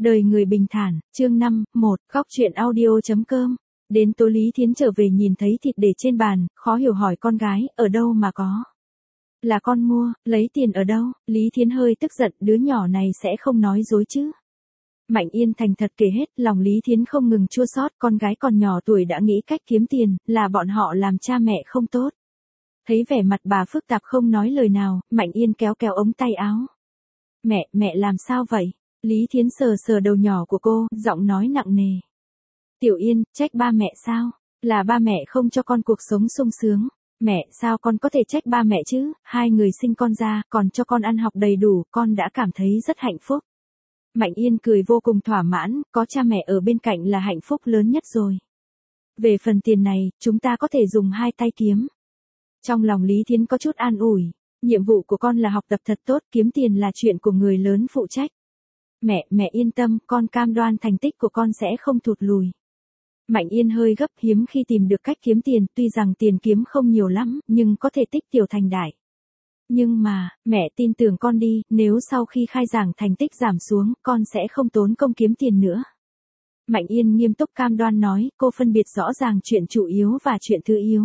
Đời người bình thản, chương 5, 1, góc truyện audio.com. Đến tối Lý Thiến trở về nhìn thấy thịt để trên bàn, khó hiểu hỏi con gái, ở đâu mà có? Là con mua, lấy tiền ở đâu? Lý Thiến hơi tức giận, đứa nhỏ này sẽ không nói dối chứ. Mạnh Yên thành thật kể hết, lòng Lý Thiến không ngừng chua xót, con gái còn nhỏ tuổi đã nghĩ cách kiếm tiền, là bọn họ làm cha mẹ không tốt. Thấy vẻ mặt bà phức tạp không nói lời nào, Mạnh Yên kéo kéo ống tay áo. Mẹ làm sao vậy? Lý Thiến sờ sờ đầu nhỏ của cô, giọng nói nặng nề. Tiểu Yên, trách ba mẹ sao? Là ba mẹ không cho con cuộc sống sung sướng. Mẹ, sao con có thể trách ba mẹ chứ? Hai người sinh con ra, còn cho con ăn học đầy đủ, con đã cảm thấy rất hạnh phúc. Mạnh Yên cười vô cùng thỏa mãn, có cha mẹ ở bên cạnh là hạnh phúc lớn nhất rồi. Về phần tiền này, chúng ta có thể dùng hai tay kiếm. Trong lòng Lý Thiến có chút an ủi. Nhiệm vụ của con là học tập thật tốt, kiếm tiền là chuyện của người lớn phụ trách. Mẹ yên tâm, con cam đoan thành tích của con sẽ không thụt lùi. Mạnh Yên hơi gấp, hiếm khi tìm được cách kiếm tiền, tuy rằng tiền kiếm không nhiều lắm, nhưng có thể tích tiểu thành đại. Nhưng mà, mẹ tin tưởng con đi, nếu sau khi khai giảng thành tích giảm xuống, con sẽ không tốn công kiếm tiền nữa. Mạnh Yên nghiêm túc cam đoan nói, cô phân biệt rõ ràng chuyện chủ yếu và chuyện thứ yếu.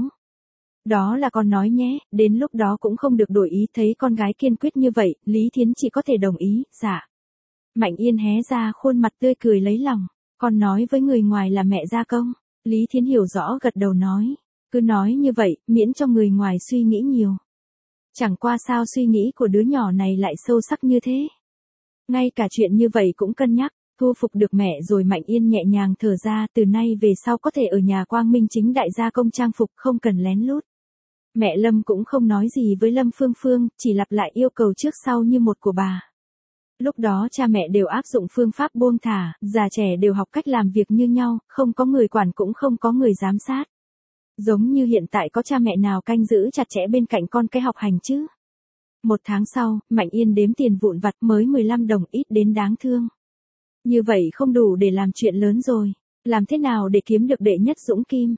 Đó là con nói nhé, đến lúc đó cũng không được đổi ý. Thấy con gái kiên quyết như vậy, Lý Thiến chỉ có thể đồng ý, dạ. Mạnh Yên hé ra khuôn mặt tươi cười lấy lòng, con nói với người ngoài là mẹ gia công. Lý Thiến hiểu rõ gật đầu nói, cứ nói như vậy, miễn cho người ngoài suy nghĩ nhiều. Chẳng qua sao suy nghĩ của đứa nhỏ này lại sâu sắc như thế. Ngay cả chuyện như vậy cũng cân nhắc, thu phục được mẹ rồi Mạnh Yên nhẹ nhàng thở ra, từ nay về sau có thể ở nhà quang minh chính đại gia công trang phục, không cần lén lút. Mẹ Lâm cũng không nói gì với Lâm Phương Phương, chỉ lặp lại yêu cầu trước sau như một của bà. Lúc đó cha mẹ đều áp dụng phương pháp buông thả, già trẻ đều học cách làm việc như nhau, không có người quản cũng không có người giám sát. Giống như hiện tại có cha mẹ nào canh giữ chặt chẽ bên cạnh con cái học hành chứ. Một tháng sau, Mạnh Yên đếm tiền vụn vặt mới 15 đồng, ít đến đáng thương. Như vậy không đủ để làm chuyện lớn rồi. Làm thế nào để kiếm được đệ nhất dũng kim?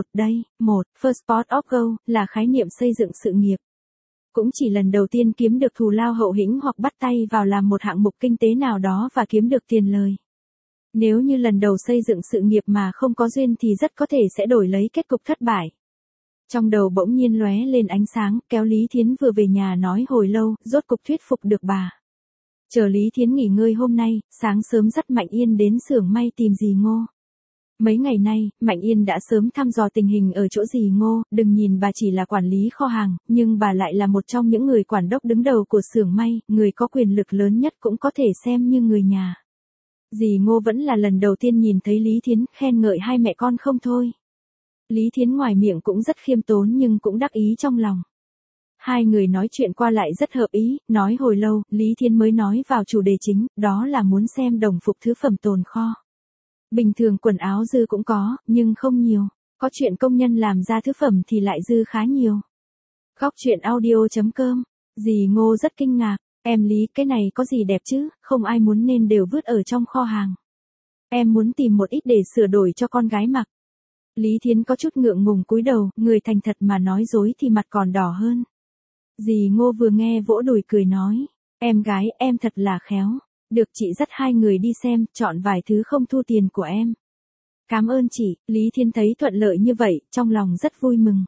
First pot of gold, là khái niệm xây dựng sự nghiệp. Cũng chỉ lần đầu tiên kiếm được thù lao hậu hĩnh hoặc bắt tay vào làm một hạng mục kinh tế nào đó và kiếm được tiền lời. Nếu như lần đầu xây dựng sự nghiệp mà không có duyên thì rất có thể sẽ đổi lấy kết cục thất bại. Trong đầu bỗng nhiên lóe lên ánh sáng, kéo Lý Thiến vừa về nhà nói hồi lâu, rốt cục thuyết phục được bà. Chờ Lý Thiến nghỉ ngơi hôm nay, sáng sớm dắt Mạnh Yên đến xưởng may tìm dì Ngô. Mấy ngày nay, Mạnh Yên đã sớm thăm dò tình hình ở chỗ dì Ngô, đừng nhìn bà chỉ là quản lý kho hàng, nhưng bà lại là một trong những người quản đốc đứng đầu của xưởng may, người có quyền lực lớn nhất cũng có thể xem như người nhà. Dì Ngô vẫn là lần đầu tiên nhìn thấy Lý Thiến, khen ngợi hai mẹ con không thôi. Lý Thiến ngoài miệng cũng rất khiêm tốn nhưng cũng đắc ý trong lòng. Hai người nói chuyện qua lại rất hợp ý, nói hồi lâu, Lý Thiến mới nói vào chủ đề chính, đó là muốn xem đồng phục thứ phẩm tồn kho. Bình thường quần áo dư cũng có, nhưng không nhiều. Có chuyện công nhân làm ra thứ phẩm thì lại dư khá nhiều. Góc truyện audio.com. Dì Ngô rất kinh ngạc. Em Lý, cái này có gì đẹp chứ, không ai muốn nên đều vứt ở trong kho hàng. Em muốn tìm một ít để sửa đổi cho con gái mặc. Lý Thiến có chút ngượng ngùng cúi đầu, người thành thật mà nói dối thì mặt còn đỏ hơn. Dì Ngô vừa nghe vỗ đùi cười nói, em gái em thật là khéo. Được chị dắt hai người đi xem, chọn vài thứ không thu tiền của em. Cảm ơn chị. Lý Thiến thấy thuận lợi như vậy, trong lòng rất vui mừng.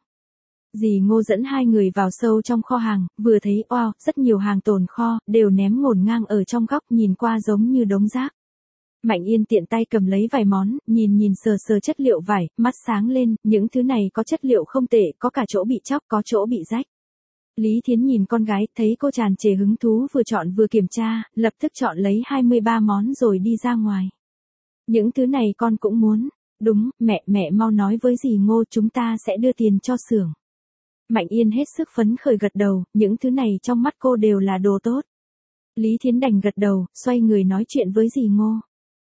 Dì Ngô dẫn hai người vào sâu trong kho hàng, vừa thấy wow, rất nhiều hàng tồn kho, đều ném ngổn ngang ở trong góc, nhìn qua giống như đống rác. Mạnh Yên tiện tay cầm lấy vài món, nhìn sờ sờ chất liệu vải, mắt sáng lên, những thứ này có chất liệu không tệ, có cả chỗ bị chóc, có chỗ bị rách. Lý Thiến nhìn con gái, thấy cô tràn trề hứng thú vừa chọn vừa kiểm tra, lập tức chọn lấy 23 món rồi đi ra ngoài. Những thứ này con cũng muốn. Đúng, mẹ mau nói với dì Ngô chúng ta sẽ đưa tiền cho xưởng. Mạnh Yên hết sức phấn khởi gật đầu, những thứ này trong mắt cô đều là đồ tốt. Lý Thiến đành gật đầu, xoay người nói chuyện với dì Ngô.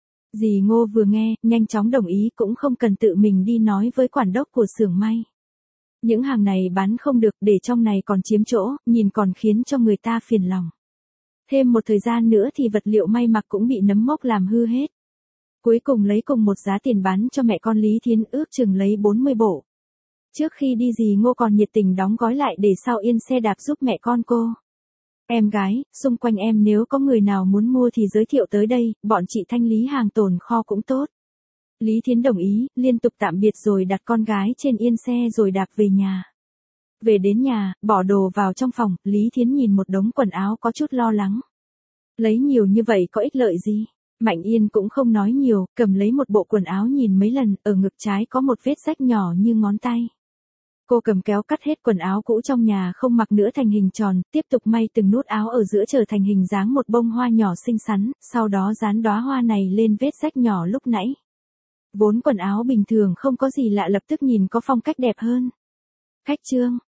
Dì Ngô vừa nghe, nhanh chóng đồng ý, cũng không cần tự mình đi nói với quản đốc của xưởng may. Những hàng này bán không được, để trong này còn chiếm chỗ, nhìn còn khiến cho người ta phiền lòng. Thêm một thời gian nữa thì vật liệu may mặc cũng bị nấm mốc làm hư hết. Cuối cùng lấy cùng một giá tiền bán cho mẹ con Lý Thiến, ước chừng lấy 40 bộ. Trước khi đi dì Ngô còn nhiệt tình đóng gói lại để sau yên xe đạp giúp mẹ con cô. Em gái, xung quanh em nếu có người nào muốn mua thì giới thiệu tới đây, bọn chị thanh lý hàng tồn kho cũng tốt. Lý Thiến đồng ý, liên tục tạm biệt rồi đặt con gái trên yên xe rồi đạp về nhà. Về đến nhà, bỏ đồ vào trong phòng, Lý Thiến nhìn một đống quần áo có chút lo lắng. Lấy nhiều như vậy có ích lợi gì? Mạnh Yên cũng không nói nhiều, cầm lấy một bộ quần áo nhìn mấy lần, ở ngực trái có một vết rách nhỏ như ngón tay. Cô cầm kéo cắt hết quần áo cũ trong nhà không mặc nữa thành hình tròn, tiếp tục may từng nút áo ở giữa trở thành hình dáng một bông hoa nhỏ xinh xắn, sau đó dán đóa hoa này lên vết rách nhỏ lúc nãy. Vốn quần áo bình thường không có gì lạ lập tức nhìn có phong cách đẹp hơn. Khách trương,